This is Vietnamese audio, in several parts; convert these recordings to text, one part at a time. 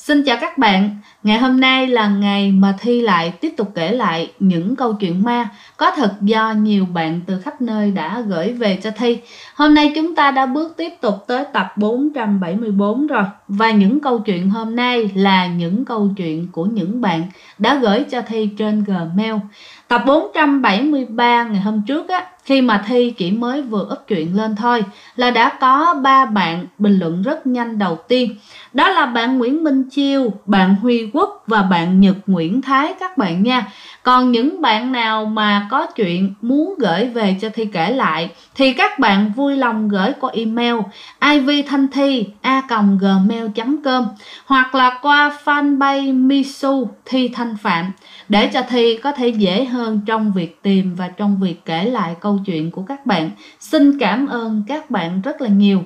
Xin chào các bạn, ngày hôm nay là ngày mà Thi lại tiếp tục kể lại những câu chuyện ma có thật do nhiều bạn từ khắp nơi đã gửi về cho Thi. Hôm nay chúng ta đã bước tiếp tục tới tập 474 rồi. Và những câu chuyện hôm nay là những câu chuyện của những bạn đã gửi cho Thi trên Gmail. Tập 473 ngày hôm trước á, khi mà Thi chỉ mới vừa up chuyện lên thôi là đã có 3 bạn bình luận rất nhanh đầu tiên. Đó là bạn Nguyễn Minh Chiêu, bạn Huy Quốc và bạn Nhật Nguyễn Thái các bạn nha. Còn những bạn nào mà có chuyện muốn gửi về cho Thi kể lại thì các bạn vui lòng gửi qua email ivthanthi@gmail.com hoặc là qua fanpage Misu Thi Thanh Phạm để cho Thi có thể dễ hơn trong việc tìm và trong việc kể lại câu chuyện của các bạn. Xin cảm ơn các bạn rất là nhiều.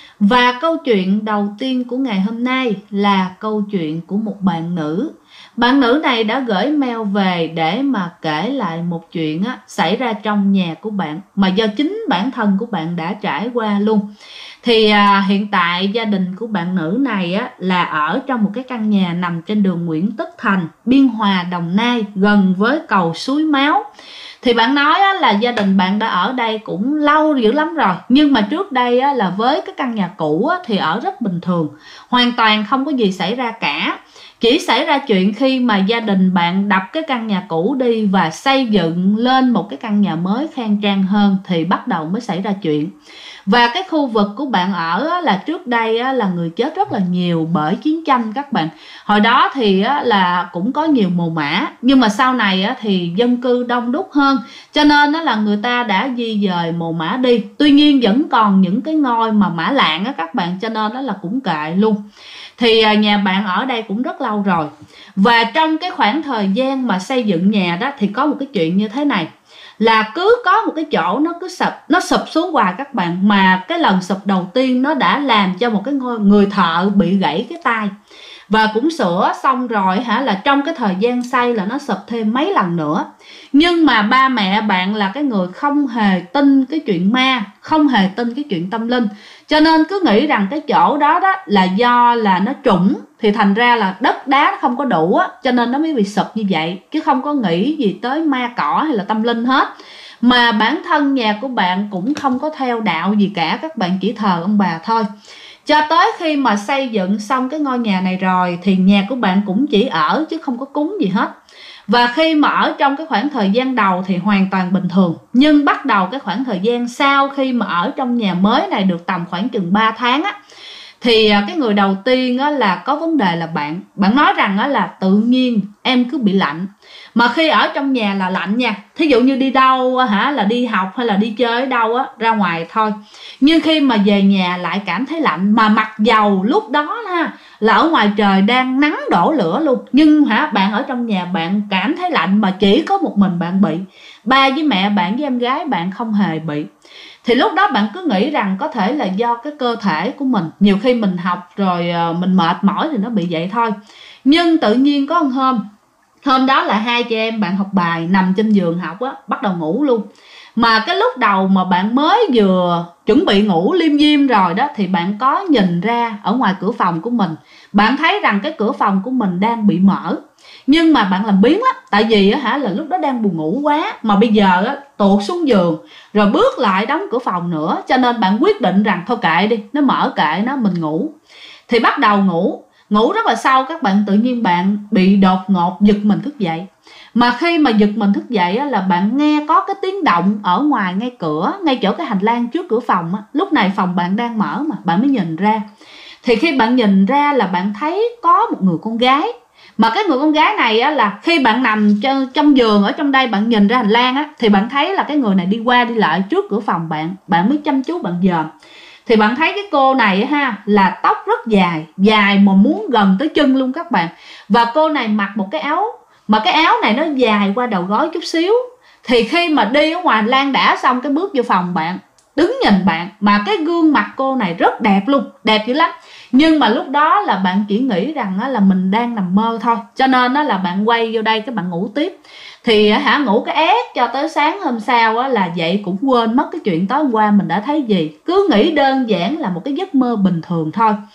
Và câu chuyện đầu tiên của ngày hôm nay là câu chuyện của một bạn nữ. Bạn nữ này đã gửi mail về để mà kể lại một chuyện xảy ra trong nhà của bạn mà do chính bản thân của bạn đã trải qua luôn. Thì hiện tại gia đình của bạn nữ này là ở trong một cái căn nhà nằm trên đường Nguyễn Tất Thành, Biên Hòa, Đồng Nai, gần với cầu Suối Máu. Thì bạn nói là gia đình bạn đã ở đây cũng lâu dữ lắm rồi. Nhưng mà trước đây là với cái căn nhà cũ thì ở rất bình thường, hoàn toàn không có gì xảy ra cả. Chỉ xảy ra chuyện khi mà gia đình bạn đập cái căn nhà cũ đi và xây dựng lên một cái căn nhà mới khang trang hơn thì bắt đầu mới xảy ra chuyện. Và cái khu vực của bạn ở là trước đây là người chết rất là nhiều bởi chiến tranh các bạn. Hồi đó thì là cũng có nhiều mồ mả, nhưng mà sau này thì dân cư đông đúc hơn, cho nên là người ta đã di dời mồ mả đi. Tuy nhiên vẫn còn những cái ngôi mà mả lạng các bạn, cho nên là cũng kệ luôn. Thì nhà bạn ở đây cũng rất lâu rồi. Và trong cái khoảng thời gian mà xây dựng nhà đó thì có một cái chuyện như thế này, là cứ có một cái chỗ nó sụp xuống hoài các bạn. Mà cái lần sụp đầu tiên nó đã làm cho một cái người thợ bị gãy cái tay. Và cũng sửa xong rồi là trong cái thời gian xây là nó sụp thêm mấy lần nữa. Nhưng mà ba mẹ bạn là cái người không hề tin cái chuyện ma, không hề tin cái chuyện tâm linh, cho nên cứ nghĩ rằng cái chỗ đó là do là nó trũng, thì thành ra là đất đá nó không có đủ cho nên nó mới bị sụp như vậy, chứ không có nghĩ gì tới ma cỏ hay là tâm linh hết. Mà bản thân nhà của bạn cũng không có theo đạo gì cả, các bạn chỉ thờ ông bà thôi. Cho tới khi mà xây dựng xong cái ngôi nhà này rồi thì nhà của bạn cũng chỉ ở chứ không có cúng gì hết. Và khi mà ở trong cái khoảng thời gian đầu thì hoàn toàn bình thường. Nhưng bắt đầu cái khoảng thời gian sau khi mà ở trong nhà mới này được tầm khoảng chừng 3 tháng thì cái người đầu tiên là có vấn đề là bạn nói rằng là tự nhiên em cứ bị lạnh. Mà khi ở trong nhà là lạnh nha. Thí dụ như đi đâu là đi học hay là đi chơi ở đâu ra ngoài thôi. Nhưng khi mà về nhà lại cảm thấy lạnh. Mà mặc dầu lúc đó là ở ngoài trời đang nắng đổ lửa luôn. Nhưng bạn ở trong nhà bạn cảm thấy lạnh mà chỉ có một mình bạn bị. Ba với mẹ bạn với em gái bạn không hề bị. Thì lúc đó bạn cứ nghĩ rằng có thể là do cái cơ thể của mình, nhiều khi mình học rồi mình mệt mỏi thì nó bị vậy thôi. Nhưng tự nhiên có một hôm đó là hai chị em bạn học bài, nằm trên giường học bắt đầu ngủ luôn. Mà cái lúc đầu mà bạn mới vừa chuẩn bị ngủ liêm diêm rồi đó thì bạn có nhìn ra ở ngoài cửa phòng của mình. Bạn thấy rằng cái cửa phòng của mình đang bị mở. Nhưng mà bạn làm biếng lắm. Tại vì là lúc đó đang buồn ngủ quá. Mà bây giờ tuột xuống giường rồi bước lại đóng cửa phòng nữa. Cho nên bạn quyết định rằng thôi kệ đi, nó mở kệ nó, mình ngủ. Thì bắt đầu ngủ rất là sâu các bạn. Tự nhiên bạn bị đột ngột giật mình thức dậy. Mà khi mà giật mình thức dậy là bạn nghe có cái tiếng động ở ngoài ngay cửa, ngay chỗ cái hành lang trước cửa phòng Lúc này phòng bạn đang mở mà bạn mới nhìn ra. Thì khi bạn nhìn ra là bạn thấy có một người con gái. Mà cái người con gái này là khi bạn nằm trong giường ở trong đây, bạn nhìn ra hành lang thì bạn thấy là cái người này đi qua đi lại trước cửa phòng bạn. Bạn mới chăm chú bạn dòm. Thì bạn thấy cái cô này là tóc rất dài mà muốn gần tới chân luôn các bạn. Và cô này mặc một cái áo, mà cái áo này nó dài qua đầu gối chút xíu. Thì khi mà đi ở ngoài hành lang đã xong cái bước vô phòng bạn, đứng nhìn bạn, mà cái gương mặt cô này rất đẹp luôn, đẹp dữ lắm. Nhưng mà lúc đó là bạn chỉ nghĩ rằng là mình đang nằm mơ thôi, cho nên là bạn quay vô đây cái bạn ngủ tiếp. Thì ngủ cái ép cho tới sáng hôm sau là dậy cũng quên mất cái chuyện tối hôm qua mình đã thấy gì. Cứ nghĩ đơn giản là một cái giấc mơ bình thường thôi.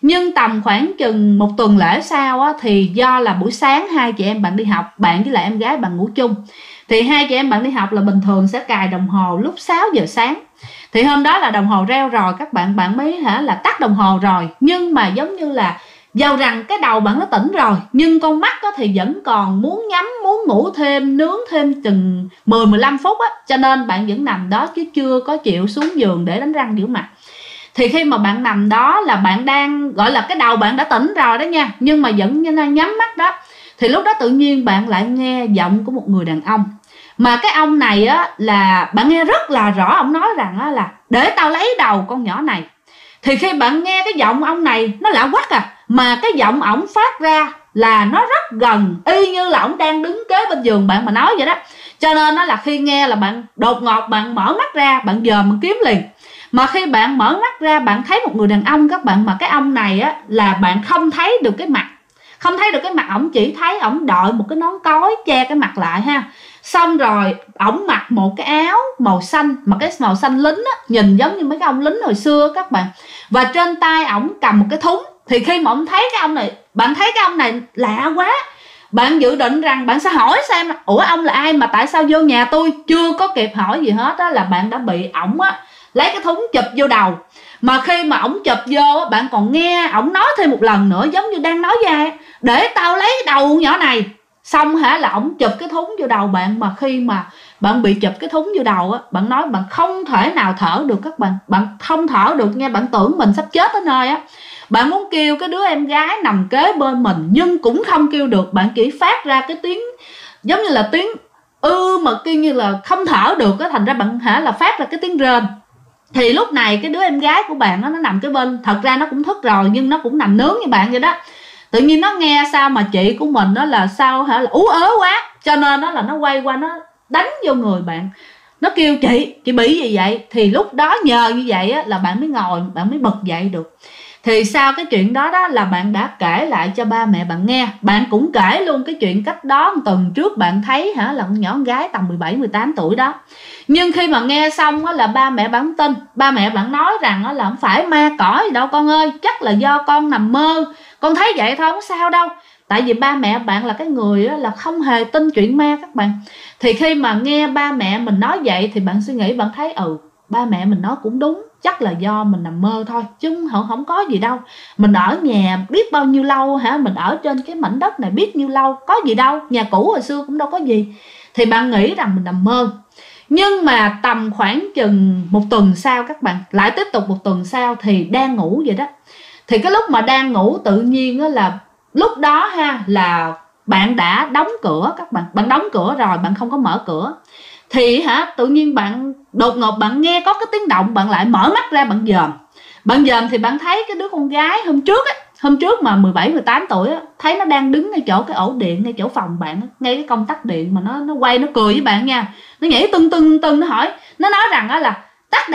Nhưng tầm khoảng chừng một tuần lễ sau á, thì do là buổi sáng hai chị em bạn đi học, bạn với lại em gái bạn ngủ chung, thì hai chị em bạn đi học là bình thường sẽ cài đồng hồ lúc 6 giờ sáng. Thì hôm đó là đồng hồ reo rồi, các bạn mới là tắt đồng hồ rồi, nhưng mà giống như là dầu rằng cái đầu bạn nó tỉnh rồi, nhưng con mắt thì vẫn còn muốn nhắm, muốn ngủ thêm, nướng thêm chừng 10-15 phút á, cho nên bạn vẫn nằm đó chứ chưa có chịu xuống giường để đánh răng rửa mặt. Thì khi mà bạn nằm đó là bạn đang gọi là cái đầu bạn đã tỉnh rồi đó nha, nhưng mà vẫn nhắm mắt đó. Thì lúc đó tự nhiên bạn lại nghe giọng của một người đàn ông, mà cái ông này á là bạn nghe rất là rõ, ông nói rằng á là để tao lấy đầu con nhỏ này. Thì khi bạn nghe cái giọng ông này nó lạ quắc mà cái giọng ổng phát ra là nó rất gần, y như là ổng đang đứng kế bên giường bạn mà nói vậy đó. Cho nên nó là khi nghe là bạn đột ngột bạn mở mắt ra, bạn dòm bạn kiếm liền. Mà khi bạn mở mắt ra bạn thấy một người đàn ông các bạn, mà cái ông này á là bạn không thấy được cái mặt, không thấy được cái mặt ổng, chỉ thấy ổng đội một cái nón cối che cái mặt lại ha. Xong rồi ổng mặc một cái áo màu xanh, mà cái màu xanh lính á, nhìn giống như mấy cái ông lính hồi xưa các bạn. Và trên tay ổng cầm một cái thúng. Thì khi mà ổng thấy cái ông này, bạn thấy cái ông này lạ quá, bạn dự định rằng bạn sẽ hỏi xem ủa ông là ai mà tại sao vô nhà tôi. Chưa có kịp hỏi gì hết á là bạn đã bị ổng á lấy cái thúng chụp vô đầu. Mà khi mà ổng chụp vô á, bạn còn nghe ổng nói thêm một lần nữa, giống như đang nói ra để tao lấy đầu nhỏ này. Xong là ổng chụp cái thúng vô đầu bạn. Mà khi mà bạn bị chụp cái thúng vô đầu á, bạn nói bạn không thể nào thở được các bạn. Bạn không thở được nha, bạn tưởng mình sắp chết tới nơi á. Bạn muốn kêu cái đứa em gái nằm kế bên mình nhưng cũng không kêu được. Bạn chỉ phát ra cái tiếng giống như là tiếng mà kêu như là không thở được á, thành ra bạn là phát ra cái tiếng rên. Thì lúc này cái đứa em gái của bạn đó, nó nằm kế bên, thật ra nó cũng thức rồi nhưng nó cũng nằm nướng như bạn vậy đó. Tự nhiên nó nghe sao mà chị của mình đó là sao là ú ớ quá, cho nên nó là nó quay qua nó đánh vô người bạn. Nó kêu chị bị gì vậy? Thì lúc đó nhờ như vậy á, là bạn mới ngồi, bạn mới bật dậy được. Thì sau cái chuyện đó là bạn đã kể lại cho ba mẹ bạn nghe. Bạn cũng kể luôn cái chuyện cách đó tuần trước bạn thấy là con nhỏ con gái tầm 17-18 tuổi đó. Nhưng khi mà nghe xong là ba mẹ bạn tin. Ba mẹ bạn nói rằng là không phải ma cỏ gì đâu con ơi, chắc là do con nằm mơ, con thấy vậy thôi, không sao đâu. Tại vì ba mẹ bạn là cái người là không hề tin chuyện ma các bạn. Thì khi mà nghe ba mẹ mình nói vậy thì bạn suy nghĩ, bạn thấy ba mẹ mình nói cũng đúng, chắc là do mình nằm mơ thôi chứ không có gì đâu. Mình ở nhà biết bao nhiêu lâu mình ở trên cái mảnh đất này biết nhiêu lâu, có gì đâu, nhà cũ hồi xưa cũng đâu có gì. Thì bạn nghĩ rằng mình nằm mơ. Nhưng mà tầm khoảng chừng một tuần sau các bạn, lại tiếp tục một tuần sau thì đang ngủ vậy đó. Thì cái lúc mà đang ngủ tự nhiên là lúc đó là bạn đã đóng cửa các bạn. Bạn đóng cửa rồi, bạn không có mở cửa. Thì tự nhiên bạn đột ngột bạn nghe có cái tiếng động, bạn lại mở mắt ra, bạn dòm. Bạn dòm thì bạn thấy cái đứa con gái hôm trước mà 17-18 tuổi á, thấy nó đang đứng ngay chỗ cái ổ điện, ngay chỗ phòng bạn, ngay cái công tắc điện, mà nó quay, nó cười với bạn nha. Nó nhảy tưng, nó hỏi, nó nói rằng là tắt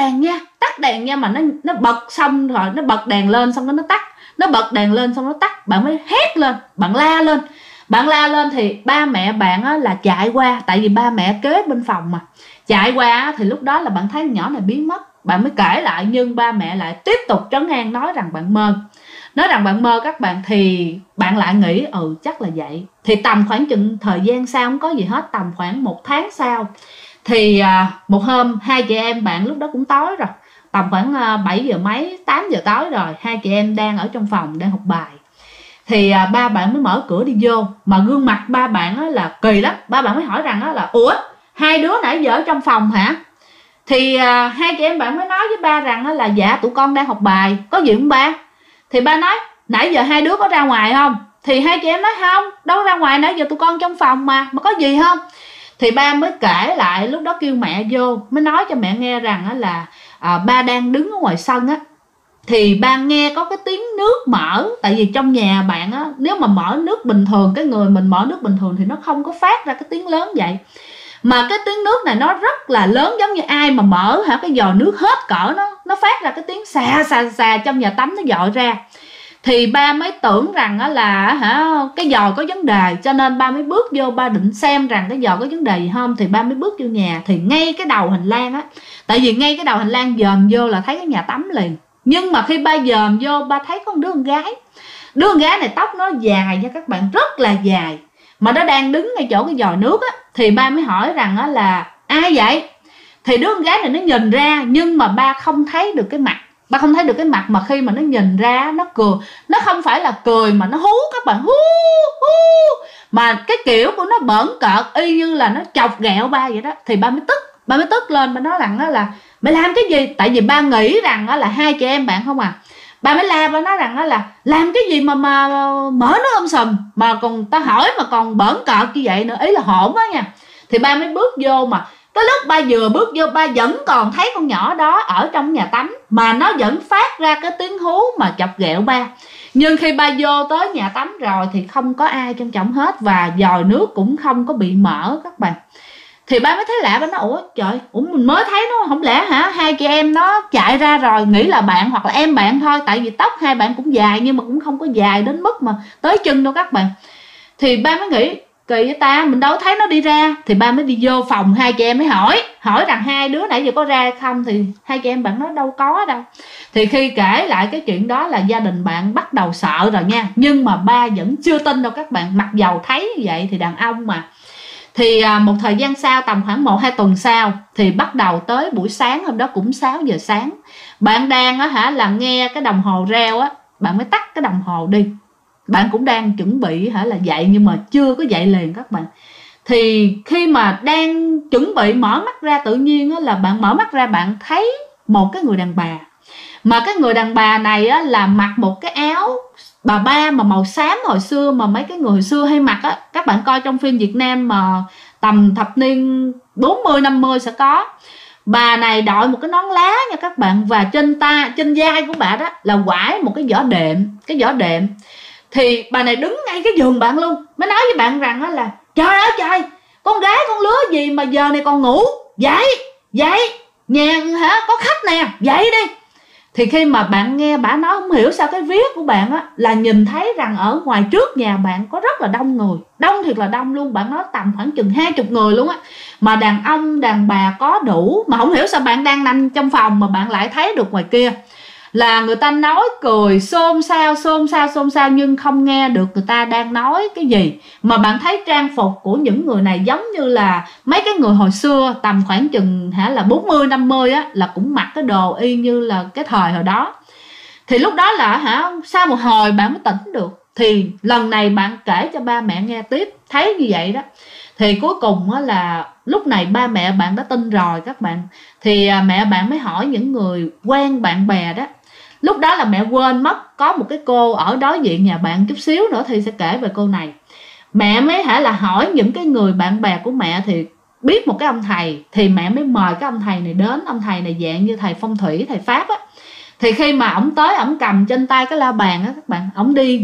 đèn nha, mà nó bật xong rồi nó bật đèn lên xong nó tắt, nó bật đèn lên xong nó tắt. Bạn mới hét lên, bạn la lên thì ba mẹ bạn là chạy qua, tại vì ba mẹ kế bên phòng mà. Chạy qua thì lúc đó là bạn thấy nhỏ này biến mất. Bạn mới kể lại nhưng ba mẹ lại tiếp tục trấn an, nói rằng bạn mơ các bạn. Thì bạn lại nghĩ chắc là vậy. Thì tầm khoảng chừng thời gian sau, không có gì hết, tầm khoảng 1 tháng sau thì một hôm hai chị em bạn, lúc đó cũng tối rồi, tầm khoảng 7 giờ mấy 8 giờ tối rồi, hai chị em đang ở trong phòng đang học bài. Thì ba bạn mới mở cửa đi vô, mà gương mặt ba bạn là kỳ lắm. Ba bạn mới hỏi rằng là ủa, hai đứa nãy giờ ở trong phòng hả? Thì hai chị em bạn mới nói với ba rằng là dạ tụi con đang học bài, có gì không ba? Thì ba nói nãy giờ hai đứa có ra ngoài không? Thì hai chị em nói không, đâu ra ngoài, nãy giờ tụi con trong phòng mà có gì không? Thì ba mới kể lại, lúc đó kêu mẹ vô, mới nói cho mẹ nghe rằng là ba đang đứng ở ngoài sân á. Thì ba nghe có cái tiếng nước mở. Tại vì trong nhà bạn nếu mà mở nước bình thường, cái người mình mở nước bình thường thì nó không có phát ra cái tiếng lớn vậy. Mà cái tiếng nước này nó rất là lớn, giống như ai mà mở cái giò nước hết cỡ, nó phát ra cái tiếng xà trong nhà tắm nó dội ra. Thì ba mới tưởng rằng là cái giò có vấn đề, cho nên ba mới bước vô, ba định xem rằng cái giò có vấn đề gì không. Thì ba mới bước vô nhà, thì ngay cái đầu hành lang tại vì ngay cái đầu hành lang dòm vô là thấy cái nhà tắm liền. Nhưng mà khi ba dòm vô, ba thấy có một đứa con gái. Đứa con gái này tóc nó dài nha các bạn, rất là dài, mà nó đang đứng ngay chỗ cái vòi nước á. Thì ba mới hỏi rằng á là ai vậy? Thì đứa con gái này nó nhìn ra, nhưng mà ba không thấy được cái mặt. Ba không thấy được cái mặt, mà khi mà nó nhìn ra nó cười. Nó không phải là cười mà nó hú các bạn, hú hú. Mà cái kiểu của nó bỡn cợt, y như là nó chọc ghẹo ba vậy đó. Thì ba mới tức. Ba mới tức lên, ba nói rằng đó là mày làm cái gì? Tại vì ba nghĩ rằng đó là hai chị em bạn không à. Ba mới la, ba nói rằng đó là làm cái gì mà mở nó sùm, mà còn ta hỏi mà còn bỡn cợt như vậy nữa, ý là hổn á nha. Thì ba mới bước vô, mà cái lúc ba vừa bước vô, ba vẫn còn thấy con nhỏ đó ở trong nhà tắm, mà nó vẫn phát ra cái tiếng hú mà chọc ghẹo ba. Nhưng khi ba vô tới nhà tắm rồi thì không có ai trong chổng hết, và vòi nước cũng không có bị mở các bạn. Thì ba mới thấy lạ, ba nói ủa trời, mình mới thấy nó, không lẽ hả hai chị em nó chạy ra rồi, nghĩ là bạn hoặc là em bạn thôi. Tại vì tóc hai bạn cũng dài, nhưng mà cũng không có dài đến mức mà tới chân đâu các bạn. Thì ba mới nghĩ kỳ với ta, mình đâu thấy nó đi ra. Thì ba mới đi vô phòng hai chị em mới hỏi rằng hai đứa nãy giờ có ra hay không. Thì hai chị em bạn nói đâu có đâu. Thì khi kể lại cái chuyện đó là gia đình bạn bắt đầu sợ rồi nha. Nhưng mà ba vẫn chưa tin đâu các bạn, mặc dầu thấy như vậy thì đàn ông mà. Thì một thời gian sau, tầm khoảng 1-2 tuần sau, thì bắt đầu tới buổi sáng hôm đó cũng 6 giờ sáng. Bạn đang là nghe cái đồng hồ reo á, bạn mới tắt cái đồng hồ đi. Bạn cũng đang chuẩn bị là dậy, nhưng mà chưa có dậy liền các bạn. Thì khi mà đang chuẩn bị mở mắt ra, tự nhiên là bạn mở mắt ra, bạn thấy một cái người đàn bà. Mà cái người đàn bà này là mặc một cái áo bà ba mà màu xám hồi xưa, mà mấy cái người hồi xưa hay mặc á. Các bạn coi trong phim Việt Nam mà tầm thập niên 40-50 sẽ có. Bà này đội một cái nón lá nha các bạn, và trên vai của bà đó là quải một cái vỏ đệm. Thì bà này đứng ngay cái giường bạn luôn, mới nói với bạn rằng là trời ơi trời, con gái con lứa gì mà giờ này còn ngủ, dậy nhà có khách nè, dậy đi. Thì khi mà bạn nghe bà nói, không hiểu sao cái vía của bạn là nhìn thấy rằng ở ngoài trước nhà bạn có rất là đông người, đông thiệt là đông luôn. Bạn nói tầm khoảng chừng 20 người luôn á, mà đàn ông đàn bà có đủ. Mà không hiểu sao bạn đang nằm trong phòng mà bạn lại thấy được ngoài kia là người ta nói cười xôn xao, nhưng không nghe được người ta đang nói cái gì. Mà bạn thấy trang phục của những người này giống như là mấy cái người hồi xưa, tầm khoảng chừng là 40-50 á, là cũng mặc cái đồ y như là cái thời hồi đó. Thì lúc đó là sau một hồi bạn mới tỉnh được. Thì lần này bạn kể cho ba mẹ nghe tiếp, thấy như vậy đó. Thì cuối cùng là lúc này ba mẹ bạn đã tin rồi các bạn. Thì mẹ bạn mới hỏi những người quen bạn bè đó. Lúc đó là mẹ quên mất có một cái cô ở đối diện nhà bạn, chút xíu nữa thì sẽ kể về cô này. Mẹ mới là hỏi những cái người bạn bè của mẹ thì biết một cái ông thầy. Thì mẹ mới mời cái ông thầy này đến. Ông thầy này dạng như thầy phong thủy, thầy Pháp á. Thì khi mà ổng tới, ổng cầm trên tay cái la bàn á các bạn, ổng đi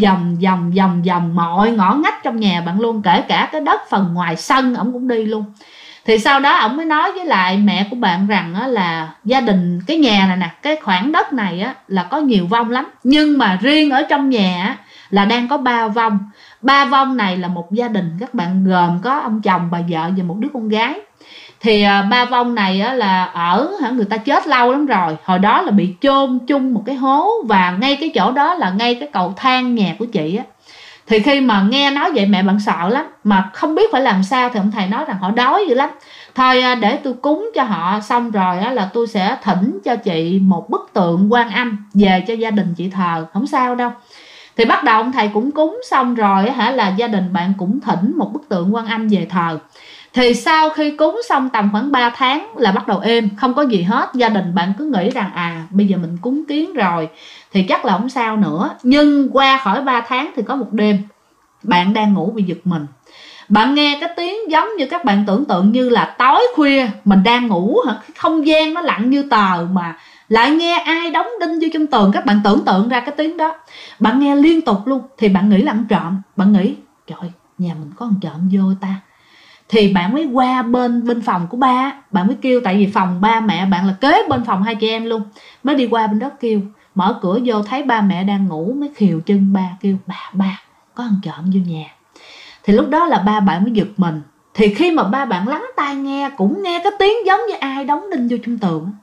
vòng mọi ngõ ngách trong nhà bạn luôn, kể cả cái đất phần ngoài sân ổng cũng đi luôn. Thì sau đó ổng mới nói với lại mẹ của bạn rằng là gia đình, cái nhà này nè, cái khoảng đất này là có nhiều vong lắm. Nhưng mà riêng ở trong nhà là đang có 3 vong. 3 vong này là một gia đình các bạn, gồm có ông chồng, bà vợ và một đứa con gái. Thì 3 vong này là ở người ta chết lâu lắm rồi. Hồi đó là bị chôn chung một cái hố, và ngay cái chỗ đó là ngay cái cầu thang nhà của chị á. Thì khi mà nghe nói vậy mẹ bạn sợ lắm, mà không biết phải làm sao. Thì ông thầy nói rằng họ đói dữ lắm, thôi để tôi cúng cho họ, xong rồi là tôi sẽ thỉnh cho chị một bức tượng Quan Âm về cho gia đình chị thờ, không sao đâu. Thì bắt đầu ông thầy cũng cúng xong rồi là gia đình bạn cũng thỉnh một bức tượng Quan Âm về thờ. Thì sau khi cúng xong tầm khoảng 3 tháng là bắt đầu êm, không có gì hết. Gia đình bạn cứ nghĩ rằng bây giờ mình cúng kiến rồi thì chắc là không sao nữa. Nhưng qua khỏi 3 tháng thì có một đêm bạn đang ngủ bị giật mình. Bạn nghe cái tiếng giống như các bạn tưởng tượng như là tối khuya mình đang ngủ, không gian nó lặng như tờ mà lại nghe ai đóng đinh vô trong tường. Các bạn tưởng tượng ra cái tiếng đó, bạn nghe liên tục luôn. Thì bạn nghĩ là ăn trộm, bạn nghĩ trời, nhà mình có ăn trộm vô ta. Thì bạn mới qua bên phòng của ba, bạn mới kêu, tại vì phòng ba mẹ bạn là kế bên phòng hai chị em luôn. Mới đi qua bên đó kêu, mở cửa vô thấy ba mẹ đang ngủ, mới khều chân ba, kêu ba có ăn trộm vô nhà. Thì lúc đó là ba bạn mới giật mình. Thì khi mà ba bạn lắng tai nghe, cũng nghe cái tiếng giống như ai đóng đinh vô trong tường.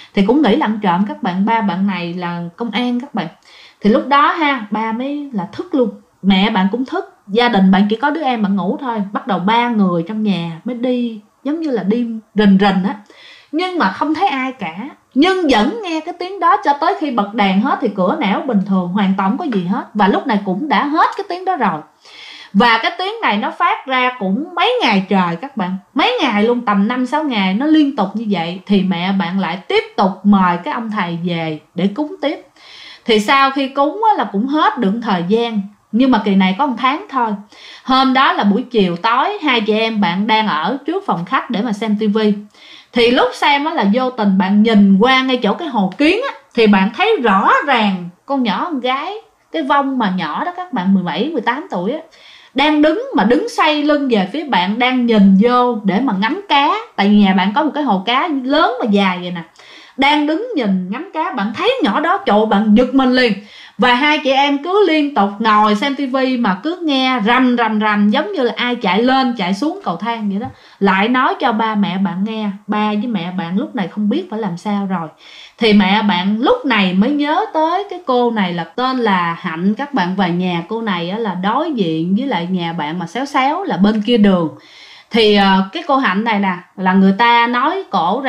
thì cũng nghĩ là ăn trộm các bạn. Ba bạn này là công an các bạn. Thì lúc đó ha, ba mới là thức luôn, mẹ bạn cũng thức, gia đình bạn chỉ có đứa em bạn ngủ thôi. Bắt đầu 3 người trong nhà mới đi, giống như là đi rình rình á, nhưng mà không thấy ai cả, nhưng vẫn nghe cái tiếng đó cho tới khi bật đèn hết thì cửa nẻo bình thường, hoàn toàn không có gì hết. Và lúc này cũng đã hết cái tiếng đó rồi. Và cái tiếng này nó phát ra cũng mấy ngày trời các bạn, mấy ngày luôn, tầm 5-6 ngày nó liên tục như vậy. Thì mẹ bạn lại tiếp tục mời cái ông thầy về để cúng tiếp. Thì sau khi cúng là cũng hết được thời gian, nhưng mà kỳ này có 1 tháng thôi. Hôm đó là buổi chiều tối, hai chị em bạn đang ở trước phòng khách để mà xem tivi. Thì lúc xem là vô tình bạn nhìn qua ngay chỗ cái hồ kiến á, thì bạn thấy rõ ràng con nhỏ con gái, cái vong mà nhỏ đó các bạn, 17-18 tuổi á, đang đứng mà đứng xoay lưng về phía bạn, đang nhìn vô để mà ngắm cá. Tại vì nhà bạn có một cái hồ cá lớn mà dài vậy nè, đang đứng nhìn ngắm cá. Bạn thấy nhỏ đó, trời, bạn giật mình liền. Và hai chị em cứ liên tục ngồi xem tivi mà cứ nghe rầm rầm rầm, giống như là ai chạy lên chạy xuống cầu thang vậy đó. Lại nói cho ba mẹ bạn nghe. Ba với mẹ bạn lúc này không biết phải làm sao rồi. Thì mẹ bạn lúc này mới nhớ tới cái cô này là tên là Hạnh các bạn. Và nhà cô này là đối diện với lại nhà bạn mà xéo xéo là bên kia đường. Thì cái cô Hạnh này nè, là người ta nói cổ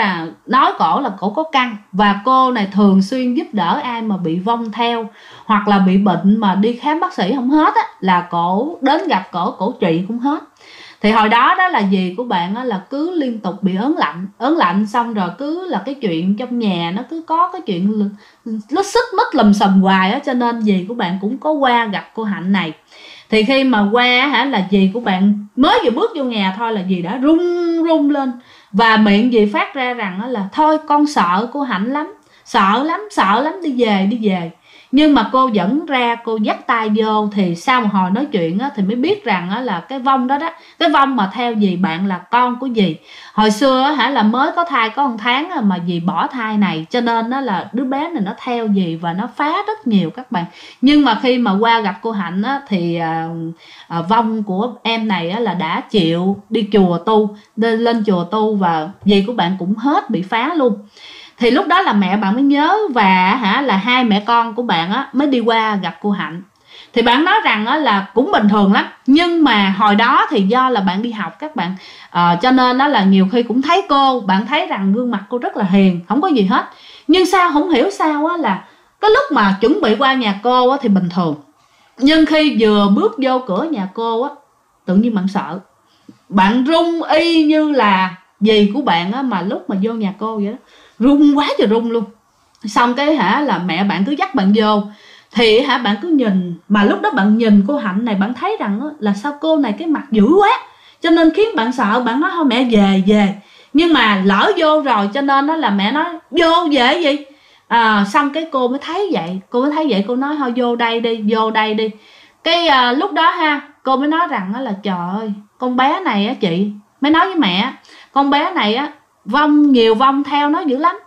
là cổ có căn. Và cô này thường xuyên giúp đỡ ai mà bị vong theo, hoặc là bị bệnh mà đi khám bác sĩ không hết á, là cổ đến gặp cổ trị cũng hết. Thì hồi đó đó là dì của bạn á, là cứ liên tục bị ớn lạnh, xong rồi cứ là cái chuyện trong nhà nó cứ có cái chuyện nó xích mích lùm xùm hoài á, cho nên dì của bạn cũng có qua gặp cô Hạnh này. Thì khi mà qua là dì của bạn mới vừa bước vô nhà thôi là dì đã run lên, và miệng dì phát ra rằng là thôi con sợ cô Hạnh lắm, sợ lắm, đi về. Nhưng mà cô dẫn ra, cô dắt tay vô. Thì sau một hồi nói chuyện thì mới biết rằng là cái vong đó, cái vong mà theo dì bạn là con của dì. Hồi xưa là mới có thai có 1 tháng mà dì bỏ thai này, cho nên là đứa bé này nó theo dì và nó phá rất nhiều các bạn. Nhưng mà khi mà qua gặp cô Hạnh thì vong của em này là đã chịu đi chùa tu, lên chùa tu, và dì của bạn cũng hết bị phá luôn. Thì lúc đó là mẹ bạn mới nhớ, và là hai mẹ con của bạn mới đi qua gặp cô Hạnh. Thì bạn nói rằng là cũng bình thường lắm, nhưng mà hồi đó thì do là bạn đi học các bạn, cho nên là nhiều khi cũng thấy cô, bạn thấy rằng gương mặt cô rất là hiền, không có gì hết. Nhưng sao không hiểu sao là cái lúc mà chuẩn bị qua nhà cô thì bình thường, nhưng khi vừa bước vô cửa nhà cô tự nhiên bạn sợ, bạn run y như là dì của bạn mà lúc mà vô nhà cô vậy đó, run quá trời run luôn. Xong cái là mẹ bạn cứ dắt bạn vô. Thì bạn cứ nhìn, mà lúc đó bạn nhìn cô Hạnh này, bạn thấy rằng là sao cô này cái mặt dữ quá, cho nên khiến bạn sợ. Bạn nói thôi mẹ về. Nhưng mà lỡ vô rồi, cho nên là mẹ nói vô về gì. Xong cái cô mới thấy vậy, cô nói thôi vô đây đi. Cái lúc đó cô mới nói rằng là trời ơi, con bé này chị mới nói với mẹ, con bé này nhiều vong theo nó dữ lắm,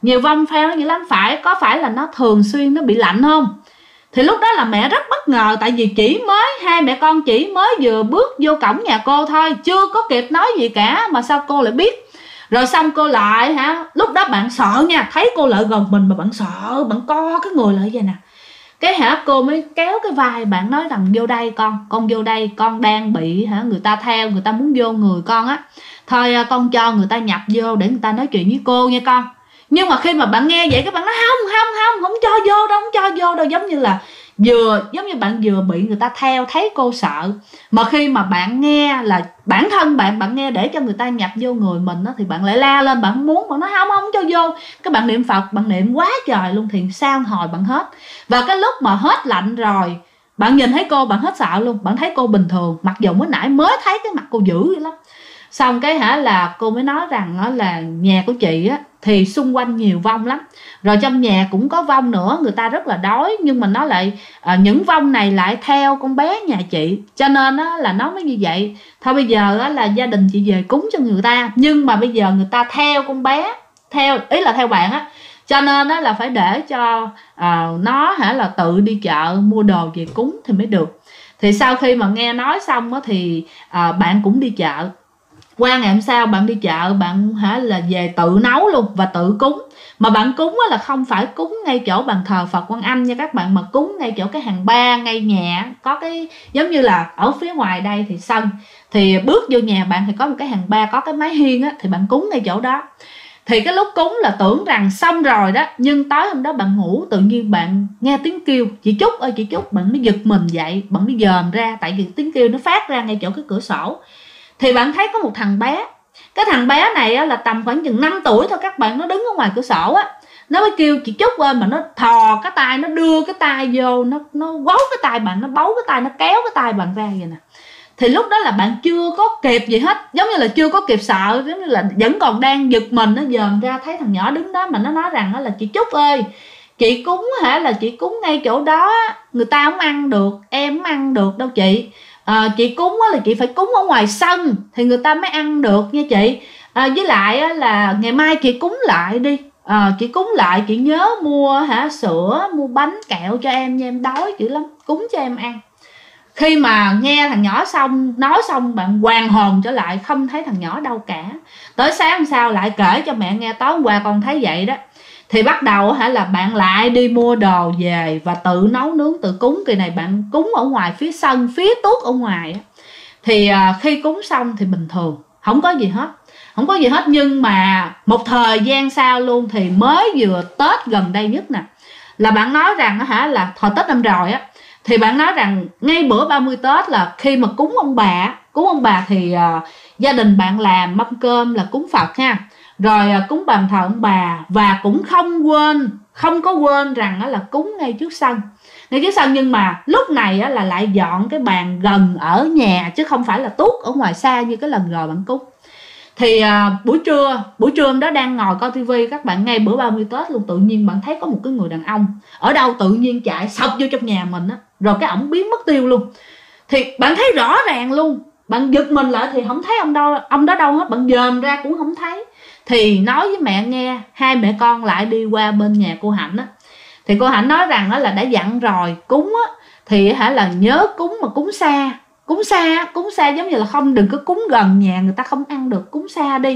có phải là nó thường xuyên nó bị lạnh không? Thì lúc đó là mẹ rất bất ngờ, tại vì hai mẹ con chỉ mới vừa bước vô cổng nhà cô thôi, chưa có kịp nói gì cả mà sao cô lại biết. Rồi xong cô lại lúc đó bạn sợ nha, thấy cô lại gần mình mà bạn sợ, bạn co cái người lại vậy nè. Cái cô mới kéo cái vai bạn, nói rằng vô đây con vô đây, con đang bị người ta theo, người ta muốn vô người con thôi con cho người ta nhập vô để người ta nói chuyện với cô nha con. Nhưng mà khi mà bạn nghe vậy, các bạn nói không cho vô đâu, giống như bạn vừa bị người ta theo, thấy cô sợ. Mà khi mà bạn nghe là bản thân bạn nghe để cho người ta nhập vô người mình thì bạn lại la lên, bạn không muốn, bạn nói không cho vô. Các bạn niệm Phật, bạn niệm quá trời luôn, thì sao hồi bạn hết. Và cái lúc mà hết lạnh rồi, bạn nhìn thấy cô, bạn hết sợ luôn, bạn thấy cô bình thường, mặc dù mới nãy mới thấy cái mặt cô dữ vậy lắm. Xong cái là cô mới nói rằng là nhà của chị thì xung quanh nhiều vong lắm, rồi trong nhà cũng có vong nữa, người ta rất là đói, nhưng mà nó lại những vong này lại theo con bé nhà chị, cho nên là nó mới như vậy. Thôi bây giờ là gia đình chị về cúng cho người ta, nhưng mà bây giờ người ta theo con bé, ý là theo bạn cho nên là phải để cho nó là tự đi chợ mua đồ về cúng thì mới được. Thì sau khi mà nghe nói xong thì bạn cũng đi chợ. Qua ngày hôm sau bạn đi chợ, bạn là về tự nấu luôn và tự cúng. Mà bạn cúng là không phải cúng ngay chỗ bàn thờ Phật Quan Âm nha các bạn, mà cúng ngay chỗ cái hàng ba ngay nhà. Có cái giống như là ở phía ngoài đây thì sân, thì bước vô nhà bạn thì có một cái hàng ba, có cái mái hiên á, thì bạn cúng ngay chỗ đó. Thì cái lúc cúng là tưởng rằng xong rồi đó, nhưng tối hôm đó bạn ngủ tự nhiên bạn nghe tiếng kêu chị Trúc ơi chị Trúc, bạn mới giật mình dậy, bạn mới dòm ra, tại vì tiếng kêu nó phát ra ngay chỗ cái cửa sổ. Thì bạn thấy có một thằng bé, cái thằng bé này là tầm khoảng chừng 5 tuổi thôi các bạn, nó đứng ở ngoài cửa sổ á, nó mới kêu chị Trúc ơi, mà nó thò cái tay, nó đưa cái tay vô, nó quấu cái tay bạn, nó bấu cái tay, nó kéo cái tay bạn ra vậy nè. Thì lúc đó là bạn chưa có kịp gì hết, giống như là chưa có kịp sợ, giống như là vẫn còn đang giật mình, nó dòm ra thấy thằng nhỏ đứng đó, mà nó nói rằng là chị Trúc ơi, chị cúng là chị cúng ngay chỗ đó, người ta không ăn được, em không ăn được đâu chị. Chị cúng là chị phải cúng ở ngoài sân thì người ta mới ăn được nha chị. Với lại là ngày mai chị cúng lại đi, chị cúng lại, chị nhớ mua sữa, mua bánh kẹo cho em nha, em đói dữ lắm, cúng cho em ăn. Khi mà nghe thằng nhỏ xong nói xong, bạn hoàn hồn trở lại, không thấy thằng nhỏ đâu cả. Tới sáng hôm sau lại kể cho mẹ nghe, tối hôm qua con thấy vậy đó. Thì bắt đầu là bạn lại đi mua đồ về và tự nấu nướng tự cúng. Kỳ này bạn cúng ở ngoài phía sân, phía tuốt ở ngoài. Thì khi cúng xong thì bình thường, không có gì hết, không có gì hết. Nhưng mà một thời gian sau luôn, thì mới vừa Tết gần đây nhất nè, là bạn nói rằng là hồi Tết năm rồi á, thì bạn nói rằng ngay bữa 30 Tết là khi mà cúng ông bà thì gia đình bạn làm mâm cơm là cúng Phật ha, rồi cúng bàn thờ ông bà, và cũng không có quên rằng là cúng ngay trước sân. Nhưng mà lúc này là lại dọn cái bàn gần ở nhà, chứ không phải là tuốt ở ngoài xa như cái lần rồi bạn cúng. Thì buổi trưa hôm đó đang ngồi coi tivi các bạn, ngay bữa 30 Tết luôn, tự nhiên bạn thấy có một cái người đàn ông ở đâu tự nhiên chạy sộc vô trong nhà mình á, rồi cái ổng biến mất tiêu luôn. Thì bạn thấy rõ ràng luôn, bạn giật mình lại thì không thấy ông đó đâu hết, bạn dòm ra cũng không thấy. Thì nói với mẹ nghe, hai mẹ con lại đi qua bên nhà cô Hạnh á, thì cô Hạnh nói rằng là đã dặn rồi, cúng á thì là nhớ cúng mà cúng xa, giống như là không, đừng có cúng gần nhà người ta không ăn được, cúng xa đi,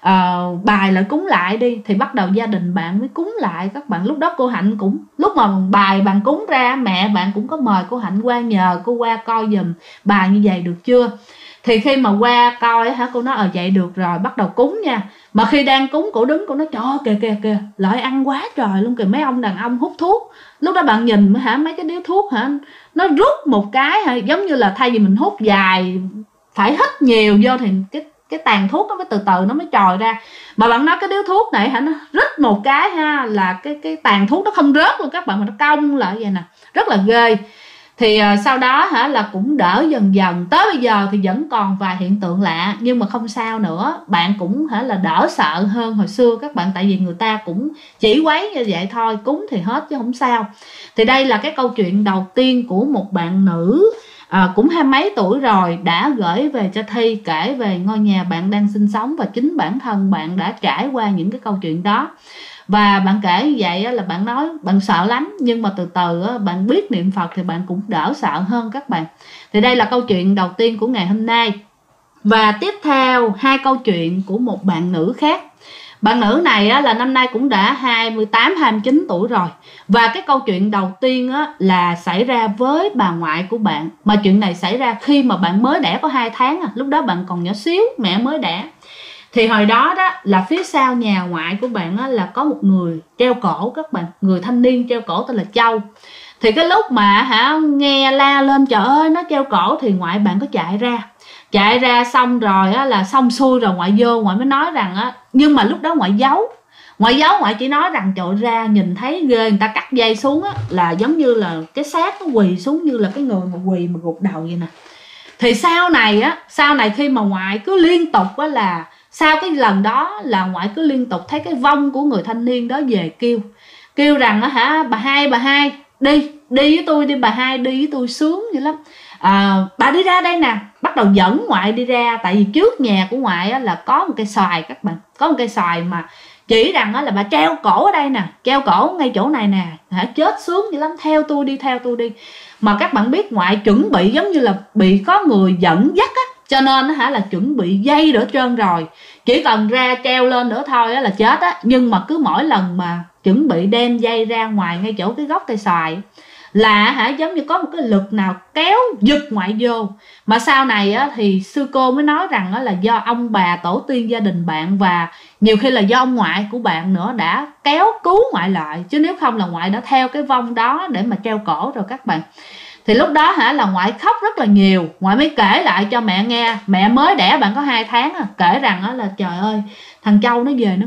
bài lại cúng lại đi. Thì bắt đầu gia đình bạn mới cúng lại các bạn. Lúc đó cô Hạnh cũng, lúc mà bài bạn cúng ra, mẹ bạn cũng có mời cô Hạnh qua, nhờ cô qua coi giùm bài như vậy được chưa. Thì khi mà qua coi cô nói vậy được rồi, bắt đầu cúng nha. Mà khi đang cúng, cổ đứng, cổ nói trời ơi, kìa lợi ăn quá trời luôn kìa, mấy ông đàn ông hút thuốc. Lúc đó bạn nhìn mấy cái điếu thuốc nó rút một cái giống như là thay vì mình hút dài phải hít nhiều vô thì cái tàn thuốc nó mới từ từ nó mới trồi ra. Mà bạn nói cái điếu thuốc này nó rít một cái là cái tàn thuốc nó không rớt luôn các bạn, mà nó cong lại vậy nè, rất là ghê. Thì sau đó là cũng đỡ dần dần, tới bây giờ thì vẫn còn vài hiện tượng lạ, nhưng mà không sao nữa, bạn cũng là đỡ sợ hơn hồi xưa các bạn, tại vì người ta cũng chỉ quấy như vậy thôi, cúng thì hết chứ không sao. Thì đây là cái câu chuyện đầu tiên của một bạn nữ cũng 20 mấy tuổi rồi, đã gửi về cho Thi, kể về ngôi nhà bạn đang sinh sống, và chính bản thân bạn đã trải qua những cái câu chuyện đó. Và bạn kể như vậy là bạn nói bạn sợ lắm, nhưng mà từ từ bạn biết niệm Phật thì bạn cũng đỡ sợ hơn các bạn. Thì đây là câu chuyện đầu tiên của ngày hôm nay. Và tiếp theo 2 câu chuyện của một bạn nữ khác. Bạn nữ này là năm nay cũng đã 28, 29 tuổi rồi. Và cái câu chuyện đầu tiên là xảy ra với bà ngoại của bạn. Mà chuyện này xảy ra khi mà bạn mới đẻ có 2 tháng, lúc đó bạn còn nhỏ xíu, mẹ mới đẻ. Thì hồi đó là phía sau nhà ngoại của bạn là có một người treo cổ các bạn, người thanh niên treo cổ tên là Châu. Thì cái lúc mà nghe la lên trời ơi nó treo cổ, thì ngoại bạn có chạy ra xong rồi là xong xuôi rồi, ngoại vô, ngoại mới nói rằng nhưng mà lúc đó ngoại giấu, ngoại chỉ nói rằng trời ra nhìn thấy ghê, người ta cắt dây xuống là giống như là cái xác nó quỳ xuống, như là cái người mà quỳ mà gục đầu vậy nè. Thì sau này khi mà ngoại cứ liên tục là sau cái lần đó là ngoại cứ liên tục thấy cái vong của người thanh niên đó về kêu rằng bà hai đi với tôi đi, bà hai đi với tôi sướng vậy lắm, bà đi ra đây nè. Bắt đầu dẫn ngoại đi ra, tại vì trước nhà của ngoại là có một cây xoài các bạn, có một cây xoài mà chỉ rằng là bà treo cổ ở đây nè, treo cổ ngay chỗ này nè, chết sướng vậy lắm, theo tôi đi. Mà các bạn biết ngoại chuẩn bị giống như là bị có người dẫn dắt cho nên hả là chuẩn bị dây đỡ trơn rồi, chỉ cần ra treo lên nữa thôi là chết á. Nhưng mà cứ mỗi lần mà chuẩn bị đem dây ra ngoài ngay chỗ cái gốc cây xoài là hả giống như có một cái lực nào kéo giật ngoại vô. Mà sau này á, thì sư cô mới nói rằng á, là do ông bà tổ tiên gia đình bạn và nhiều khi là do ông ngoại của bạn nữa đã kéo cứu ngoại lại, chứ nếu không là ngoại đã theo cái vong đó để mà treo cổ rồi các bạn. Thì lúc đó hả là ngoại khóc rất là nhiều. Ngoại mới kể lại cho mẹ nghe, mẹ mới đẻ bạn có 2 tháng à, kể rằng á, là trời ơi thằng Châu nó về nó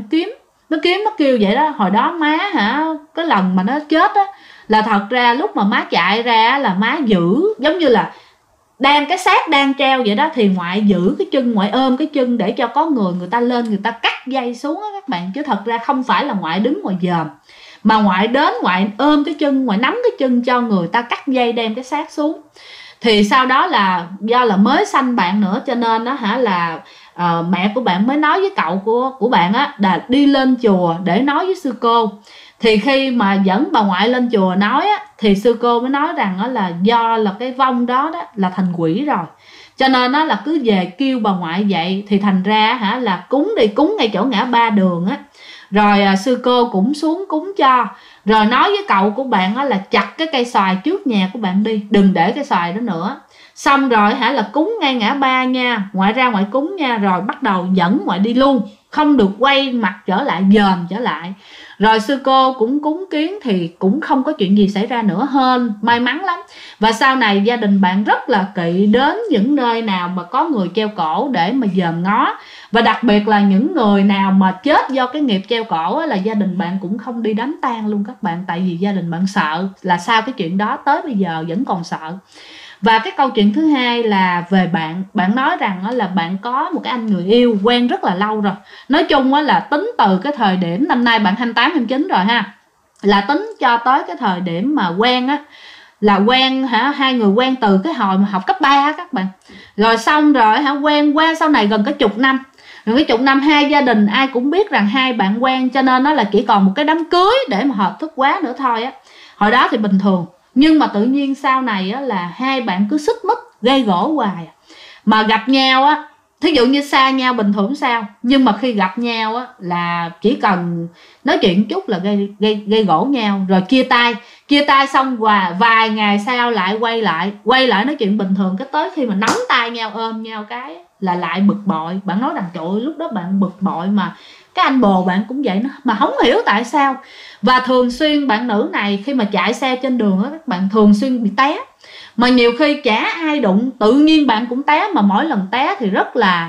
kêu vậy đó. Hồi đó má hả cái lần mà nó chết á là thật ra lúc mà má chạy ra là má giữ giống như là cái xác đang treo vậy đó, thì ngoại giữ cái chân, ngoại ôm cái chân để cho có người ta lên người ta cắt dây xuống á các bạn. Chứ thật ra không phải là ngoại đứng ngoài dòm, mà ngoại đến ngoại ôm cái chân, ngoại nắm cái chân cho người ta cắt dây đem cái xác xuống. Thì sau đó là do là mới sanh bạn nữa cho nên đó hả là mẹ của bạn mới nói với cậu của bạn á là đi lên chùa để nói với sư cô. Thì khi mà dẫn bà ngoại lên chùa nói á, thì sư cô mới nói rằng á, là do là cái vong đó là thành quỷ rồi, cho nên nó là cứ về kêu bà ngoại vậy. Thì thành ra hả là cúng ngay chỗ ngã ba đường á. Rồi sư cô cũng xuống cúng cho, rồi nói với cậu của bạn á, là chặt cái cây xoài trước nhà của bạn đi, đừng để cái xoài đó nữa. Xong rồi hả là cúng ngay ngã ba nha, ngoại ra ngoại cúng nha, rồi bắt đầu dẫn ngoại đi luôn, không được quay mặt trở lại, dòm trở lại. Rồi sư cô cũng cúng kiến thì cũng không có chuyện gì xảy ra nữa, hơn may mắn lắm. Và sau này gia đình bạn rất là kỵ đến những nơi nào mà có người treo cổ để mà dòm ngó. Và đặc biệt là những người nào mà chết do cái nghiệp treo cổ là gia đình bạn cũng không đi đám tang luôn các bạn. Tại vì gia đình bạn sợ là sau cái chuyện đó tới bây giờ vẫn còn sợ. Và cái câu chuyện thứ hai là về bạn nói rằng là bạn có một cái anh người yêu quen rất là lâu rồi. Nói chung là tính từ cái thời điểm năm nay bạn 28, 29 rồi ha, là tính cho tới cái thời điểm mà quen á, là quen hả, hai người quen từ cái hồi mà học cấp 3 các bạn. Rồi xong rồi hả quen qua sau này gần cái chục năm. Rồi cái chục năm hai gia đình ai cũng biết rằng hai bạn quen, cho nên nó là chỉ còn một cái đám cưới để mà hợp thức quá nữa thôi á. Hồi đó thì bình thường, nhưng mà tự nhiên sau này á, là hai bạn cứ xích mích gây gổ hoài. Mà gặp nhau á, thí dụ như xa nhau bình thường sao, nhưng mà khi gặp nhau á là chỉ cần nói chuyện chút là gây gổ nhau, rồi chia tay xong và vài ngày sau lại quay lại nói chuyện bình thường. Cái tới khi mà nắm tay nhau ôm nhau cái là lại bực bội. Bạn nói rằng trời ơi, lúc đó bạn bực bội mà cái anh bồ bạn cũng vậy nữa, mà không hiểu tại sao. Và thường xuyên bạn nữ này khi mà chạy xe trên đường á các bạn, thường xuyên bị té. Mà nhiều khi chả ai đụng, tự nhiên bạn cũng té, mà mỗi lần té thì rất là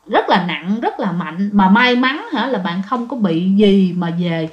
nặng, rất là mạnh. Mà may mắn hả là bạn không có bị gì mà về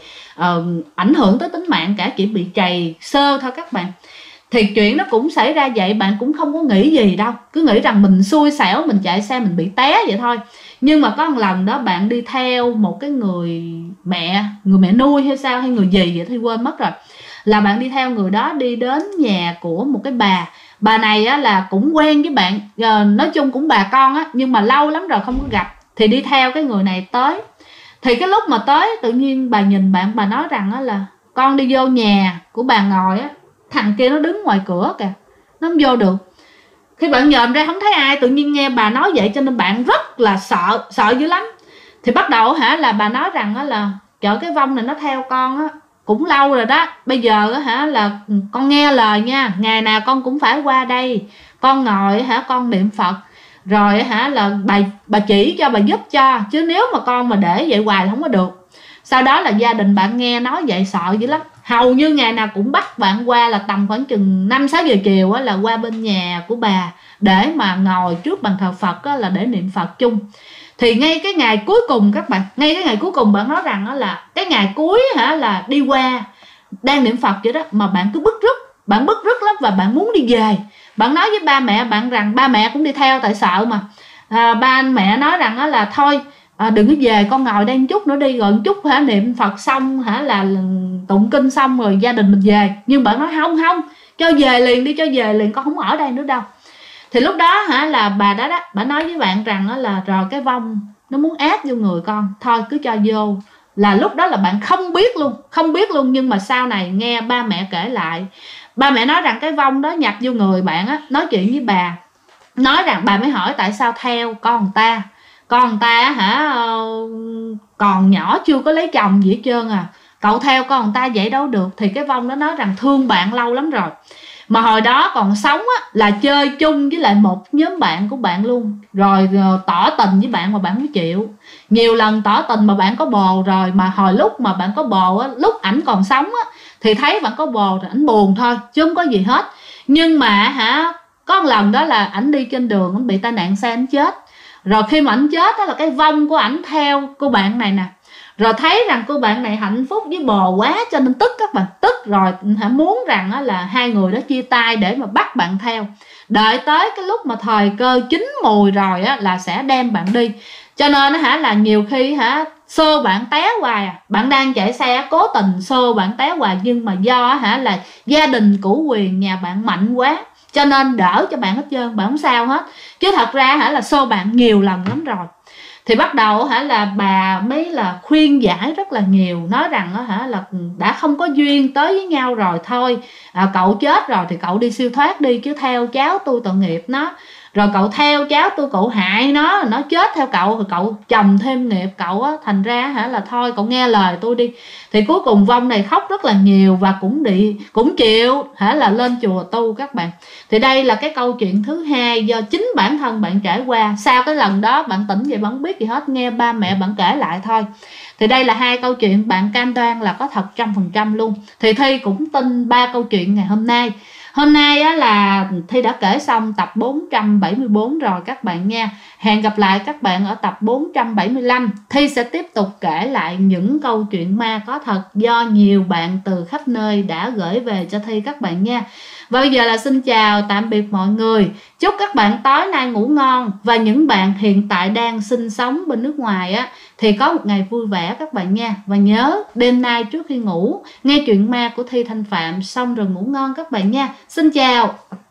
ảnh hưởng tới tính mạng cả, chỉ bị trầy sơ thôi các bạn. Thì chuyện nó cũng xảy ra vậy, bạn cũng không có nghĩ gì đâu, cứ nghĩ rằng mình xui xẻo, mình chạy xe mình bị té vậy thôi. Nhưng mà có một lần đó bạn đi theo một cái người mẹ nuôi hay sao, hay người gì vậy thì quên mất rồi, là bạn đi theo người đó đi đến nhà của một cái bà này á, là cũng quen với bạn, nói chung cũng bà con á, nhưng mà lâu lắm rồi không có gặp. Thì đi theo cái người này tới, thì cái lúc mà tới tự nhiên bà nhìn bạn, bà nói rằng á, là con đi vô nhà của bà ngồi á, thằng kia nó đứng ngoài cửa kìa, nó không vô được. Khi bạn nhòm ra không thấy ai, tự nhiên nghe bà nói vậy cho nên bạn rất là sợ dữ lắm. Thì bắt đầu hả là bà nói rằng á, là trời, cái vong này nó theo con á cũng lâu rồi đó, bây giờ hả là con nghe lời nha, ngày nào con cũng phải qua đây, con ngồi hả con niệm Phật, rồi hả là bà chỉ cho, bà giúp cho, chứ nếu mà con mà để vậy hoài là không có được. Sau đó là gia đình bạn nghe nói vậy sợ dữ lắm, hầu như ngày nào cũng bắt bạn qua, là tầm khoảng chừng 5-6 giờ chiều á, là qua bên nhà của bà để mà ngồi trước bàn thờ Phật á, là để niệm Phật chung. Thì ngay cái ngày cuối cùng các bạn, ngay cái ngày cuối cùng bạn nói rằng á, là cái ngày cuối hả là đi qua đang niệm Phật vậy đó, mà bạn cứ bứt rứt lắm và bạn muốn đi về. Bạn nói với ba mẹ bạn rằng, ba mẹ cũng đi theo tại sợ mà, ba mẹ nói rằng á, là thôi đừng có về, con ngồi đây một chút nữa đi, rồi một chút hả niệm Phật xong hả là tụng kinh xong rồi gia đình mình về. Nhưng bạn nói không, cho về liền đi, cho về liền, con không ở đây nữa đâu. Thì lúc đó hả là bà đó bà nói với bạn rằng đó là rồi cái vong nó muốn áp vô người con, thôi cứ cho vô. Là lúc đó là bạn không biết luôn. Nhưng mà sau này nghe ba mẹ kể lại, ba mẹ nói rằng cái vong đó nhập vô người bạn á, nói chuyện với bà, nói rằng bà mới hỏi tại sao theo con ta. Con ta hả, còn nhỏ chưa có lấy chồng gì hết trơn à, cậu theo con ta vậy đâu được. Thì cái Vong đó nói rằng thương bạn lâu lắm rồi, mà hồi đó còn sống á, là chơi chung với lại một nhóm bạn của bạn luôn, rồi tỏ tình với bạn mà bạn không chịu. Nhiều lần tỏ tình mà bạn có bồ rồi, mà hồi lúc mà bạn có bồ á, lúc ảnh còn sống á, thì thấy bạn có bồ thì ảnh buồn thôi chứ không có gì hết. Nhưng mà hả, có một lần đó là ảnh đi trên đường, ảnh bị tai nạn xe, ảnh chết. Rồi khi mà ảnh chết đó là cái Vong của ảnh theo cô bạn này nè, rồi thấy rằng cô bạn này hạnh phúc với bồ quá cho nên tức, các bạn tức rồi muốn rằng là hai người đó chia tay để mà bắt bạn theo, đợi tới cái lúc mà thời cơ chín mùi rồi á là sẽ đem bạn đi. Cho nên là nhiều khi xô bạn té hoài, bạn đang chạy xe cố tình xô bạn té hoài, nhưng mà do là gia đình cũ quyền nhà bạn mạnh quá cho nên đỡ cho bạn hết trơn, bạn không sao hết. Chứ thật ra là xô bạn nhiều lần lắm rồi. Thì bắt đầu là bà mới là khuyên giải rất là nhiều, nói rằng là đã không có duyên tới với nhau rồi thôi, cậu chết rồi thì cậu đi siêu thoát đi, chứ theo cháu tôi tội nghiệp nó. Rồi cậu theo cháu tôi cậu hại nó chết theo cậu thì cậu chồng thêm nghiệp cậu á, thành ra là thôi cậu nghe lời tôi đi. Thì cuối cùng Vong này khóc rất là nhiều và cũng chịu là lên chùa tu các bạn. Thì đây là cái câu chuyện thứ hai do chính bản thân bạn trải qua. Sau cái lần đó bạn tỉnh vậy bạn không biết gì hết, nghe ba mẹ bạn kể lại thôi. Thì đây là hai câu chuyện bạn cam đoan là có thật 100% luôn. Thì Thi cũng tin 3 câu chuyện ngày hôm nay. Hôm nay á là Thi đã kể xong tập 474 rồi các bạn nha. Hẹn gặp lại các bạn ở tập 475. Thi sẽ tiếp tục kể lại những câu chuyện ma có thật do nhiều bạn từ khắp nơi đã gửi về cho Thi các bạn nha. Và bây giờ là xin chào tạm biệt mọi người. Chúc các bạn tối nay ngủ ngon. Và những bạn hiện tại đang sinh sống bên nước ngoài á thì có một ngày vui vẻ các bạn nha. Và nhớ đêm nay trước khi ngủ nghe chuyện ma của Thi Thanh Phạm xong rồi ngủ ngon các bạn nha. Xin chào.